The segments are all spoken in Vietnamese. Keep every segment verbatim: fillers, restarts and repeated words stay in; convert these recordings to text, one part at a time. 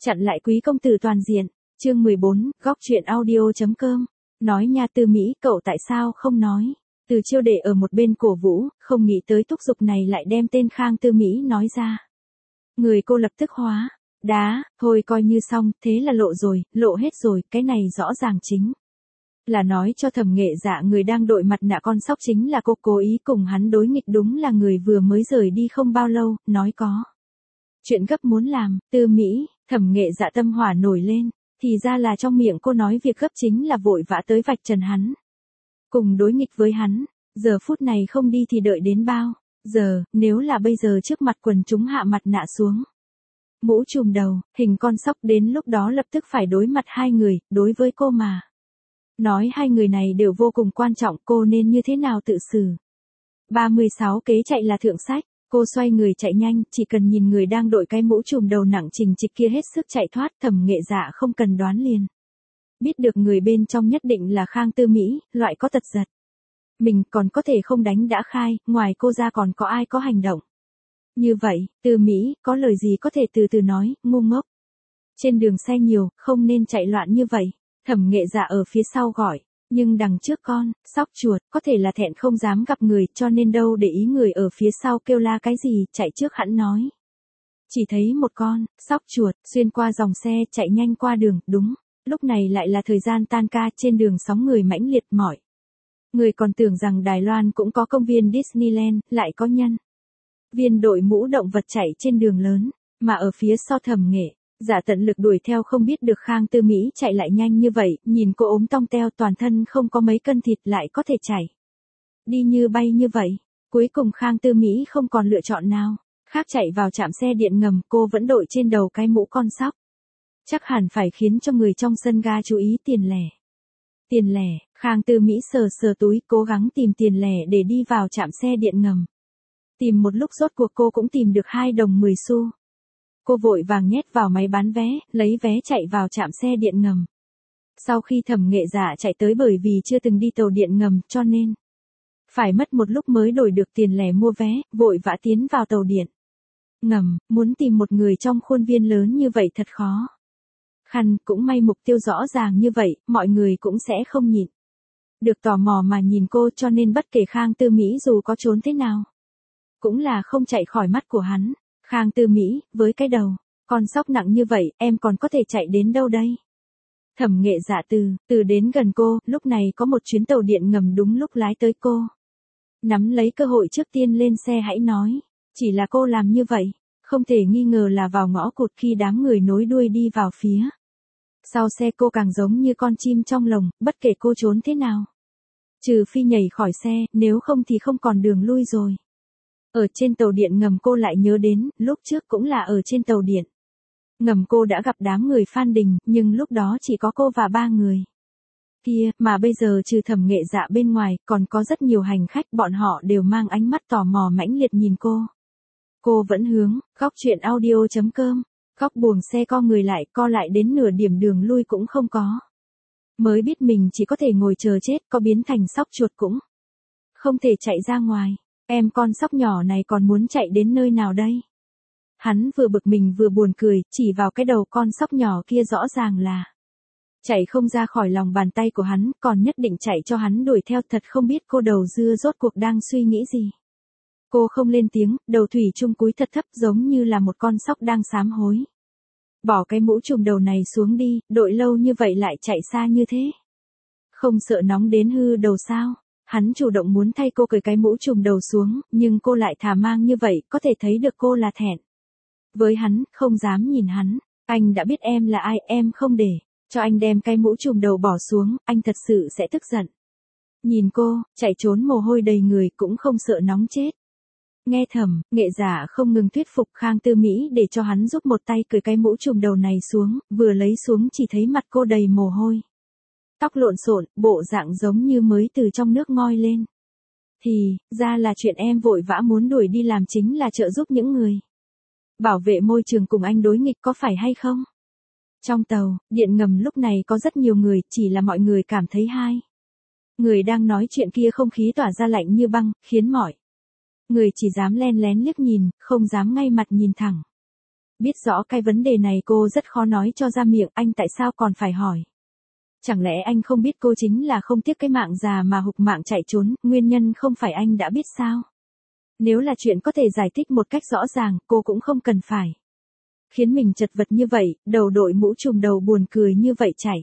Chặn lại quý công tử toàn diện. Chương mười bốn, góc truyện audio.com. Nói nha Tư Mỹ, cậu tại sao không nói? Từ Chiêu Đệ ở một bên cổ vũ, không nghĩ tới thúc giục này lại đem tên Khang Tư Mỹ nói ra. Người cô lập tức hóa. Đá, thôi coi như xong, thế là lộ rồi, lộ hết rồi, cái này rõ ràng chính là nói cho Thẩm Nghệ Dạ người đang đội mặt nạ con sóc chính là cô cố ý cùng hắn đối nghịch, đúng là người vừa mới rời đi không bao lâu, nói có chuyện gấp muốn làm. Tư Mỹ, Thẩm Nghệ Dạ tâm hỏa nổi lên, thì ra là trong miệng cô nói việc gấp chính là vội vã tới vạch trần hắn, cùng đối nghịch với hắn. Giờ phút này không đi thì đợi đến bao giờ, nếu là bây giờ trước mặt quần chúng hạ mặt nạ xuống, mũ trùm đầu, hình con sóc, đến lúc đó lập tức phải đối mặt hai người, đối với cô mà nói hai người này đều vô cùng quan trọng, cô nên như thế nào tự xử. ba mươi sáu kế chạy là thượng sách, cô xoay người chạy nhanh, chỉ cần nhìn người đang đội cái mũ trùm đầu nặng trình trịch kia hết sức chạy thoát, Thẩm Nghệ Dạ không cần đoán liền biết được người bên trong nhất định là Khang Tư Mỹ, loại có tật giật. Mình còn có thể không đánh đã khai, ngoài cô ra còn có ai có hành động như vậy. Tư Mỹ, có lời gì có thể từ từ nói, ngu ngốc. Trên đường xe nhiều, không nên chạy loạn như vậy. Thẩm Nghệ Dạ ở phía sau gọi, nhưng đằng trước con, sóc chuột, có thể là thẹn không dám gặp người, cho nên đâu để ý người ở phía sau kêu la cái gì, chạy trước hẵng nói. Chỉ thấy một con, sóc chuột, xuyên qua dòng xe, chạy nhanh qua đường, đúng. Lúc này lại là thời gian tan ca, trên đường sóng người mãnh liệt mỏi. Người còn tưởng rằng Đài Loan cũng có công viên Disneyland, lại có nhân viên đội mũ động vật chạy trên đường lớn, mà ở phía sau Thẩm Nghệ Dạ tận lực đuổi theo, không biết được Khang Tư Mỹ chạy lại nhanh như vậy, nhìn cô ốm tong teo, toàn thân không có mấy cân thịt lại có thể chạy đi như bay như vậy. Cuối cùng Khang Tư Mỹ không còn lựa chọn nào khác chạy vào trạm xe điện ngầm, cô vẫn đội trên đầu cái mũ con sóc. Chắc hẳn phải khiến cho người trong sân ga chú ý tiền lẻ. Tiền lẻ, Khang Tư Mỹ sờ sờ túi, cố gắng tìm tiền lẻ để đi vào trạm xe điện ngầm. Tìm một lúc rốt cuộc cô cũng tìm được hai đồng mười xu. Cô vội vàng nhét vào máy bán vé, lấy vé chạy vào trạm xe điện ngầm. Sau khi Thẩm Nghệ Dạ chạy tới, bởi vì chưa từng đi tàu điện ngầm cho nên phải mất một lúc mới đổi được tiền lẻ mua vé, vội vã tiến vào tàu điện ngầm, muốn tìm một người trong khuôn viên lớn như vậy thật khó khăn, cũng may mục tiêu rõ ràng như vậy, mọi người cũng sẽ không nhịn được tò mò mà nhìn cô, cho nên bất kể Khang Tư Mỹ dù có trốn thế nào cũng là không chạy khỏi mắt của hắn. Khang Tư Mỹ, với cái đầu con sóc nặng như vậy, em còn có thể chạy đến đâu đây? Thẩm Nghệ Dạ từ từ đến gần cô, lúc này có một chuyến tàu điện ngầm đúng lúc lái tới, cô nắm lấy cơ hội trước tiên lên xe hãy nói. Chỉ là cô làm như vậy, không thể nghi ngờ là vào ngõ cụt, khi đám người nối đuôi đi vào phía sau xe cô càng giống như con chim trong lồng, bất kể cô trốn thế nào, trừ phi nhảy khỏi xe, nếu không thì không còn đường lui rồi. Ở trên tàu điện ngầm cô lại nhớ đến, lúc trước cũng là ở trên tàu điện ngầm cô đã gặp đám người Phan Đình, nhưng lúc đó chỉ có cô và ba người kia, mà bây giờ trừ Thẩm Nghệ Dạ bên ngoài, còn có rất nhiều hành khách, bọn họ đều mang ánh mắt tò mò mãnh liệt nhìn cô. Cô vẫn hướng, góc truyện audio.com, góc buồng xe co người lại, co lại đến nửa điểm đường lui cũng không có. Mới biết mình chỉ có thể ngồi chờ chết, có biến thành sóc chuột cũng không thể chạy ra ngoài. Em con sóc nhỏ này còn muốn chạy đến nơi nào đây? Hắn vừa bực mình vừa buồn cười, chỉ vào cái đầu con sóc nhỏ kia, rõ ràng là chạy không ra khỏi lòng bàn tay của hắn, còn nhất định chạy cho hắn đuổi theo, thật không biết cô đầu dưa rốt cuộc đang suy nghĩ gì. Cô không lên tiếng, đầu thủy chung cúi thật thấp, giống như là một con sóc đang sám hối. Bỏ cái mũ trùm đầu này xuống đi, đội lâu như vậy lại chạy xa như thế. Không sợ nóng đến hư đầu sao? Hắn chủ động muốn thay cô cởi cái mũ trùm đầu xuống, nhưng cô lại thả mang như vậy, có thể thấy được cô là thẹn với hắn, không dám nhìn hắn. Anh đã biết em là ai, em không để cho anh đem cái mũ trùm đầu bỏ xuống, anh thật sự sẽ tức giận. Nhìn cô, chạy trốn mồ hôi đầy người, cũng không sợ nóng chết. Nghe Thẩm Nghệ Dạ không ngừng thuyết phục Khang Tư Mỹ để cho hắn giúp một tay cởi cái mũ trùm đầu này xuống, vừa lấy xuống chỉ thấy mặt cô đầy mồ hôi, tóc lộn xộn, bộ dạng giống như mới từ trong nước ngoi lên. Thì ra là chuyện em vội vã muốn đuổi đi làm chính là trợ giúp những người bảo vệ môi trường cùng anh đối nghịch, có phải hay không? Trong tàu điện ngầm lúc này có rất nhiều người, chỉ là mọi người cảm thấy hai người đang nói chuyện kia không khí tỏa ra lạnh như băng, khiến mọi người chỉ dám len lén liếc nhìn, không dám ngay mặt nhìn thẳng Biết rõ cái vấn đề này cô rất khó nói cho ra miệng, anh tại sao còn phải hỏi. Chẳng lẽ anh không biết cô chính là không tiếc cái mạng già mà hục mạng chạy trốn, nguyên nhân không phải anh đã biết sao? Nếu là chuyện có thể giải thích một cách rõ ràng, cô cũng không cần phải khiến mình chật vật như vậy, đầu đội mũ trùm đầu buồn cười như vậy chạy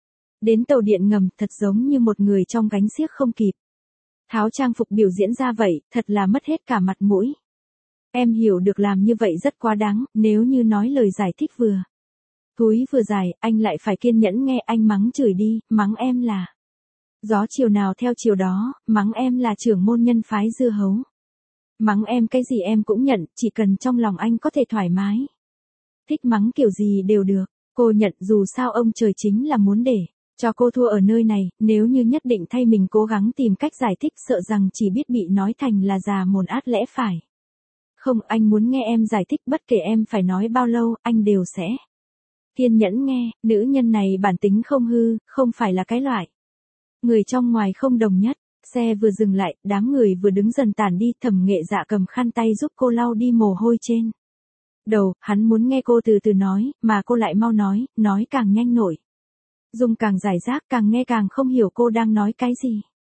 đến tàu điện ngầm, thật giống như một người trong gánh xiếc không kịp tháo trang phục biểu diễn ra vậy, thật là mất hết cả mặt mũi. Em hiểu được làm như vậy rất quá đáng, nếu như nói lời giải thích vừa thúi vừa dài, anh lại phải kiên nhẫn nghe anh mắng chửi đi, mắng em là gió chiều nào theo chiều đó, mắng em là trưởng môn nhân phái dưa hấu. Mắng em cái gì em cũng nhận, chỉ cần trong lòng anh có thể thoải mái. Thích mắng kiểu gì đều được, cô nhận, dù sao ông trời chính là muốn để cho cô thua ở nơi này, nếu như nhất định thay mình cố gắng tìm cách giải thích, sợ rằng chỉ biết bị nói thành là già mồm át lẽ phải. Không, anh muốn nghe em giải thích, bất kể em phải nói bao lâu, anh đều sẽ kiên nhẫn nghe. Nữ nhân này bản tính không hư, không phải là cái loại người trong ngoài không đồng nhất. Xe vừa dừng lại, đám người vừa đứng dần tản đi, Thẩm Nghệ Dạ cầm khăn tay giúp cô lau đi mồ hôi trên đầu, hắn muốn nghe cô từ từ nói, mà cô lại mau nói, nói càng nhanh nổi Dung càng giải rác, càng nghe càng không hiểu cô đang nói cái gì.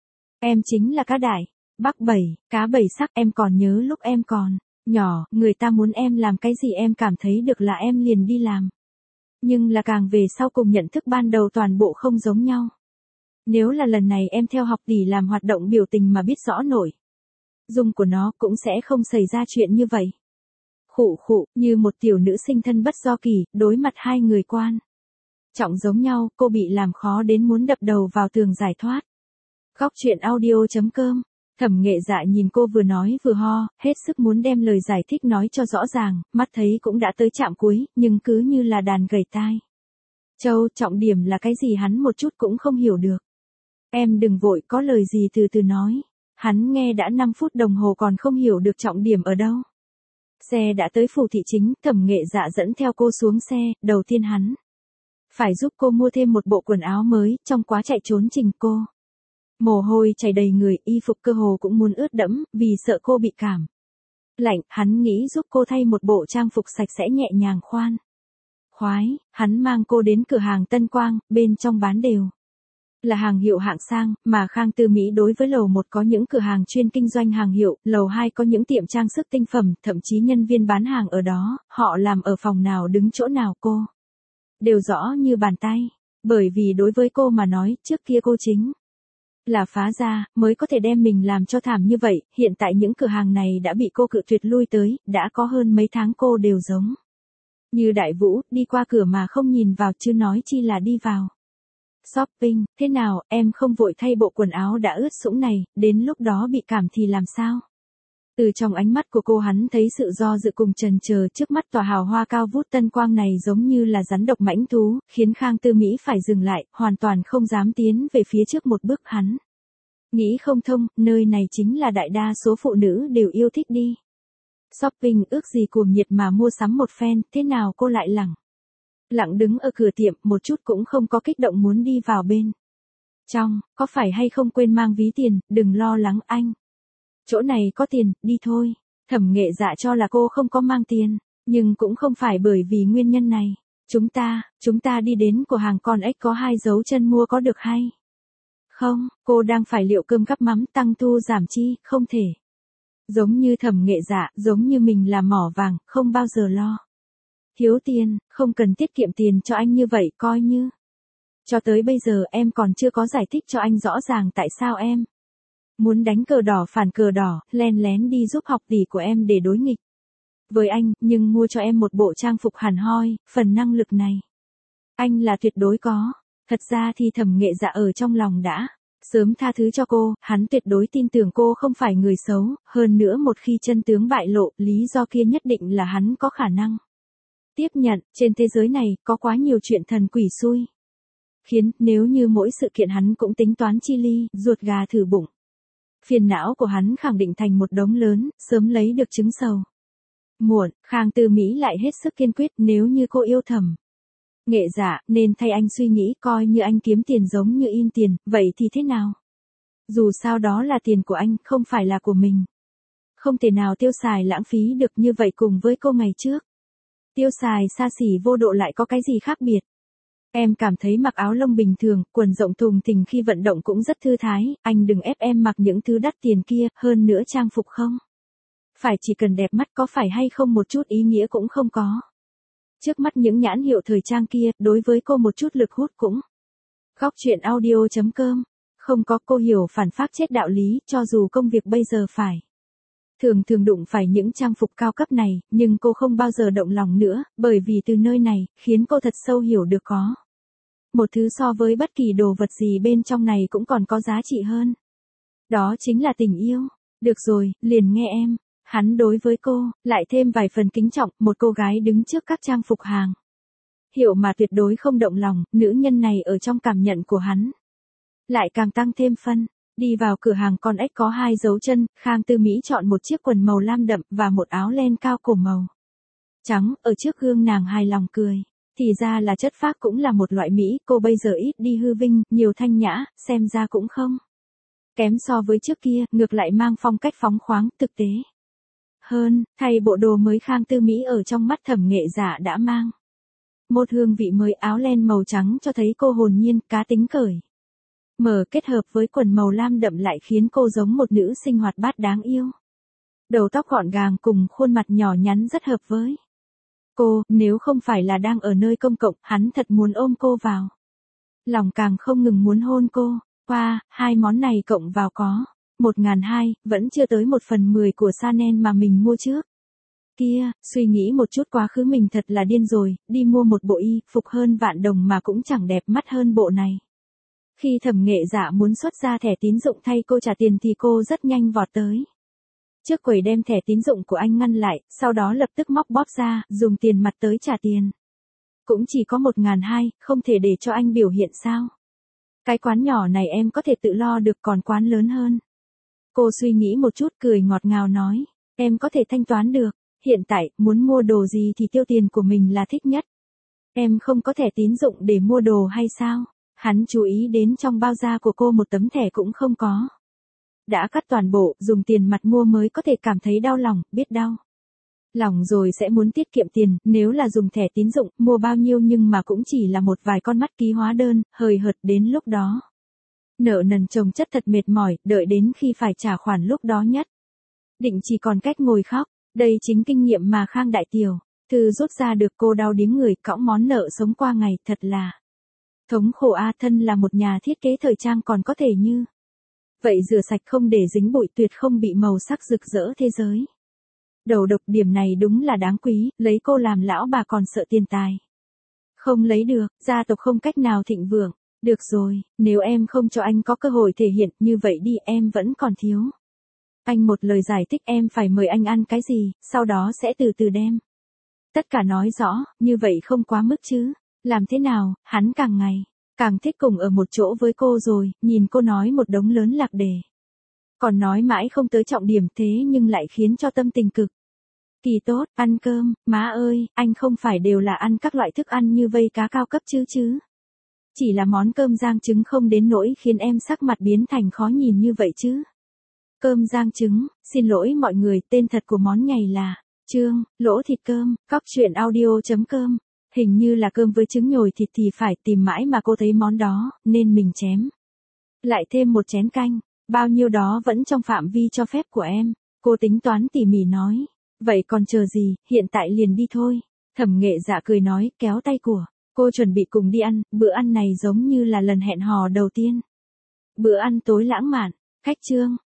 Em chính là cá đại, bắc bảy, cá bảy sắc, em còn nhớ lúc em còn nhỏ, người ta muốn em làm cái gì em cảm thấy được là em liền đi làm. Nhưng là càng về sau cùng nhận thức ban đầu toàn bộ không giống nhau. Nếu là lần này em theo học tỷ làm hoạt động biểu tình mà biết rõ nổi dung của nó, cũng sẽ không xảy ra chuyện như vậy. Khụ khụ, như một tiểu nữ sinh thân bất do kỳ, đối mặt hai người quan trọng giống nhau, cô bị làm khó đến muốn đập đầu vào tường giải thoát. Góc truyện audio chấm com. Thẩm Nghệ Dạ nhìn cô vừa nói vừa ho, hết sức muốn đem lời giải thích nói cho rõ ràng, mắt thấy cũng đã tới trạm cuối, nhưng cứ như là đàn gầy tai châu, trọng điểm là cái gì hắn một chút cũng không hiểu được. Em đừng vội, có lời gì từ từ nói. Hắn nghe đã năm phút đồng hồ còn không hiểu được trọng điểm ở đâu. Xe đã tới phủ thị chính, Thẩm Nghệ Dạ dẫn theo cô xuống xe, đầu tiên hắn phải giúp cô mua thêm một bộ quần áo mới, trong quá chạy trốn trình cô mồ hôi chảy đầy người, y phục cơ hồ cũng muốn ướt đẫm, vì sợ cô bị cảm lạnh, hắn nghĩ giúp cô thay một bộ trang phục sạch sẽ nhẹ nhàng khoan khoái, hắn mang cô đến cửa hàng Tân Quang, bên trong bán đều là hàng hiệu hạng sang, mà Khang Tư Mỹ đối với lầu một có những cửa hàng chuyên kinh doanh hàng hiệu, lầu hai có những tiệm trang sức tinh phẩm, thậm chí nhân viên bán hàng ở đó, họ làm ở phòng nào đứng chỗ nào cô đều rõ như bàn tay, bởi vì đối với cô mà nói, trước kia cô chính là phá ra, mới có thể đem mình làm cho thảm như vậy, hiện tại những cửa hàng này đã bị cô cự tuyệt lui tới, đã có hơn mấy tháng cô đều giống như đại vũ, đi qua cửa mà không nhìn vào, chứ nói chi là đi vào shopping. Thế nào, em không vội thay bộ quần áo đã ướt sũng này, đến lúc đó bị cảm thì làm sao? Từ trong ánh mắt của cô hắn thấy sự do dự cùng chần chờ, trước mắt tòa hào hoa cao vút Tân Quang này giống như là rắn độc mãnh thú, khiến Khang Tư Mỹ phải dừng lại, hoàn toàn không dám tiến về phía trước một bước. Hắn nghĩ không thông, nơi này chính là đại đa số phụ nữ đều yêu thích đi shopping, ước gì cuồng nhiệt mà mua sắm một phen, thế nào cô lại lẳng lặng đứng ở cửa tiệm, một chút cũng không có kích động muốn đi vào bên trong. Có phải hay không quên mang ví tiền, đừng lo lắng anh, chỗ này có tiền, đi thôi. Thẩm Nghệ Dạ cho là cô không có mang tiền, nhưng cũng không phải bởi vì nguyên nhân này. Chúng ta, chúng ta đi đến của hàng con ếch có hai dấu chân mua có được hay không? Cô đang phải liệu cơm gắp mắm, tăng thu giảm chi, không thể giống như Thẩm Nghệ Dạ, giống như mình là mỏ vàng, không bao giờ lo thiếu tiền, không cần tiết kiệm tiền cho anh như vậy, coi như cho tới bây giờ em còn chưa có giải thích cho anh rõ ràng tại sao em muốn đánh cờ đỏ phản cờ đỏ, len lén đi giúp học tỷ của em để đối nghịch với anh, nhưng mua cho em một bộ trang phục hẳn hoi, phần năng lực này anh là tuyệt đối có. Thật ra thì Thẩm Nghệ Dạ ở trong lòng đã sớm tha thứ cho cô, hắn tuyệt đối tin tưởng cô không phải người xấu, hơn nữa một khi chân tướng bại lộ, lý do kia nhất định là hắn có khả năng tiếp nhận. Trên thế giới này, có quá nhiều chuyện thần quỷ xui khiến, nếu như mỗi sự kiện hắn cũng tính toán chi ly, ruột gà thử bụng, phiền não của hắn khẳng định thành một đống lớn, sớm lấy được trứng sầu muộn. Khang Tư Mỹ lại hết sức kiên quyết, nếu như cô yêu Thẩm Nghệ Dạ, nên thay anh suy nghĩ, coi như anh kiếm tiền giống như in tiền, vậy thì thế nào? Dù sao đó là tiền của anh, không phải là của mình. Không thể nào tiêu xài lãng phí được như vậy. Cùng với cô ngày trước, Tiêu xài xa xỉ vô độ lại có cái gì khác biệt. Em cảm thấy mặc áo lông bình thường, quần rộng thùng thình khi vận động cũng rất thư thái, anh đừng ép em mặc những thứ đắt tiền kia, hơn nữa trang phục không. Phải chỉ cần đẹp mắt có phải hay không một chút ý nghĩa cũng không có. Trước mắt những nhãn hiệu thời trang kia, đối với cô một chút lực hút cũng. Góc chuyện audio.com. Không có, cô hiểu phản phác chết đạo lý, cho dù công việc bây giờ phải. Thường thường đụng phải những trang phục cao cấp này, nhưng cô không bao giờ động lòng nữa, bởi vì từ nơi này, khiến cô thật sâu hiểu được có. Một thứ so với bất kỳ đồ vật gì bên trong này cũng còn có giá trị hơn. Đó chính là tình yêu. Được rồi, liền nghe em. Hắn đối với cô, lại thêm vài phần kính trọng, một cô gái đứng trước các trang phục hàng. Hiểu mà tuyệt đối không động lòng, nữ nhân này ở trong cảm nhận của hắn. Lại càng tăng thêm phân. Đi vào cửa hàng con ếch có hai dấu chân, Khang Tư Mỹ chọn một chiếc quần màu lam đậm và một áo len cao cổ màu trắng, ở trước gương nàng hài lòng cười. Thì ra là chất phác cũng là một loại mỹ, cô bây giờ ít đi hư vinh, nhiều thanh nhã, xem ra cũng không kém so với trước kia, ngược lại mang phong cách phóng khoáng, thực tế hơn, thay bộ đồ mới Khang Tư Mỹ ở trong mắt thẩm nghệ giả đã mang một hương vị mới, áo len màu trắng cho thấy cô hồn nhiên, cá tính cởi mở kết hợp với quần màu lam đậm lại khiến cô giống một nữ sinh hoạt bát đáng yêu. Đầu tóc gọn gàng cùng khuôn mặt nhỏ nhắn rất hợp với cô, nếu không phải là đang ở nơi công cộng, hắn thật muốn ôm cô vào lòng, càng không ngừng muốn hôn cô. Qua, hai món này cộng vào có một ngàn hai, vẫn chưa tới một phần mười của Chanel mà mình mua trước. Kia, suy nghĩ một chút quá khứ mình thật là điên rồi, đi mua một bộ y phục hơn vạn đồng mà cũng chẳng đẹp mắt hơn bộ này. Khi thẩm nghệ giả muốn xuất ra thẻ tín dụng thay cô trả tiền thì cô rất nhanh vọt tới trước quầy đem thẻ tín dụng của anh ngăn lại, sau đó lập tức móc bóp ra, dùng tiền mặt tới trả tiền. Cũng chỉ có một ngàn hai, không thể để cho anh biểu hiện sao? Cái quán nhỏ này em có thể tự lo được, còn quán lớn hơn. Cô suy nghĩ một chút cười ngọt ngào nói, em có thể thanh toán được, hiện tại, muốn mua đồ gì thì tiêu tiền của mình là thích nhất. Em không có thẻ tín dụng để mua đồ hay sao? Hắn chú ý đến trong bao da của cô một tấm thẻ cũng không có. Đã cắt toàn bộ, dùng tiền mặt mua mới có thể cảm thấy đau lòng, biết đau lòng rồi sẽ muốn tiết kiệm tiền, nếu là dùng thẻ tín dụng, mua bao nhiêu nhưng mà cũng chỉ là một vài con mắt ký hóa đơn, hời hợt đến lúc đó. Nợ nần chồng chất thật mệt mỏi, đợi đến khi phải trả khoản lúc đó nhất. Định chỉ còn cách ngồi khóc, đây chính kinh nghiệm mà Khang Đại Tiểu Thư rút ra được. Cô đau điếng người, cõng món nợ sống qua ngày, thật là thống khổ a. Thân là một nhà thiết kế thời trang còn có thể như vậy, rửa sạch không để dính bụi, tuyệt không bị màu sắc rực rỡ thế giới. Đầu độc, điểm này đúng là đáng quý, lấy cô làm lão bà còn sợ tiền tài không lấy được, gia tộc không cách nào thịnh vượng. Được rồi, nếu em không cho anh có cơ hội thể hiện, như vậy đi, em vẫn còn thiếu anh một lời giải thích, em phải mời anh ăn cái gì, sau đó sẽ từ từ đem tất cả nói rõ, như vậy không quá mức chứ. Làm thế nào, hắn càng ngày càng thích cùng ở một chỗ với cô rồi, nhìn cô nói một đống lớn lạc đề. Còn nói mãi không tới trọng điểm, thế nhưng lại khiến cho tâm tình cực kỳ tốt. Ăn cơm, má ơi, anh không phải đều là ăn các loại thức ăn như vây cá cao cấp chứ chứ. Chỉ là món cơm rang trứng không đến nỗi khiến em sắc mặt biến thành khó nhìn như vậy chứ. Cơm rang trứng, xin lỗi mọi người, tên thật của món này là Trương, lỗ thịt cơm, góc chuyện audio.com. Hình như là cơm với trứng nhồi thịt thì phải, tìm mãi mà cô thấy món đó, nên mình chém lại thêm một chén canh, bao nhiêu đó vẫn trong phạm vi cho phép của em. Cô tính toán tỉ mỉ nói, vậy còn chờ gì, hiện tại liền đi thôi. Thẩm nghệ dạ cười nói, kéo tay của cô chuẩn bị cùng đi ăn, bữa ăn này giống như là lần hẹn hò đầu tiên. Bữa ăn tối lãng mạn, khách Trương,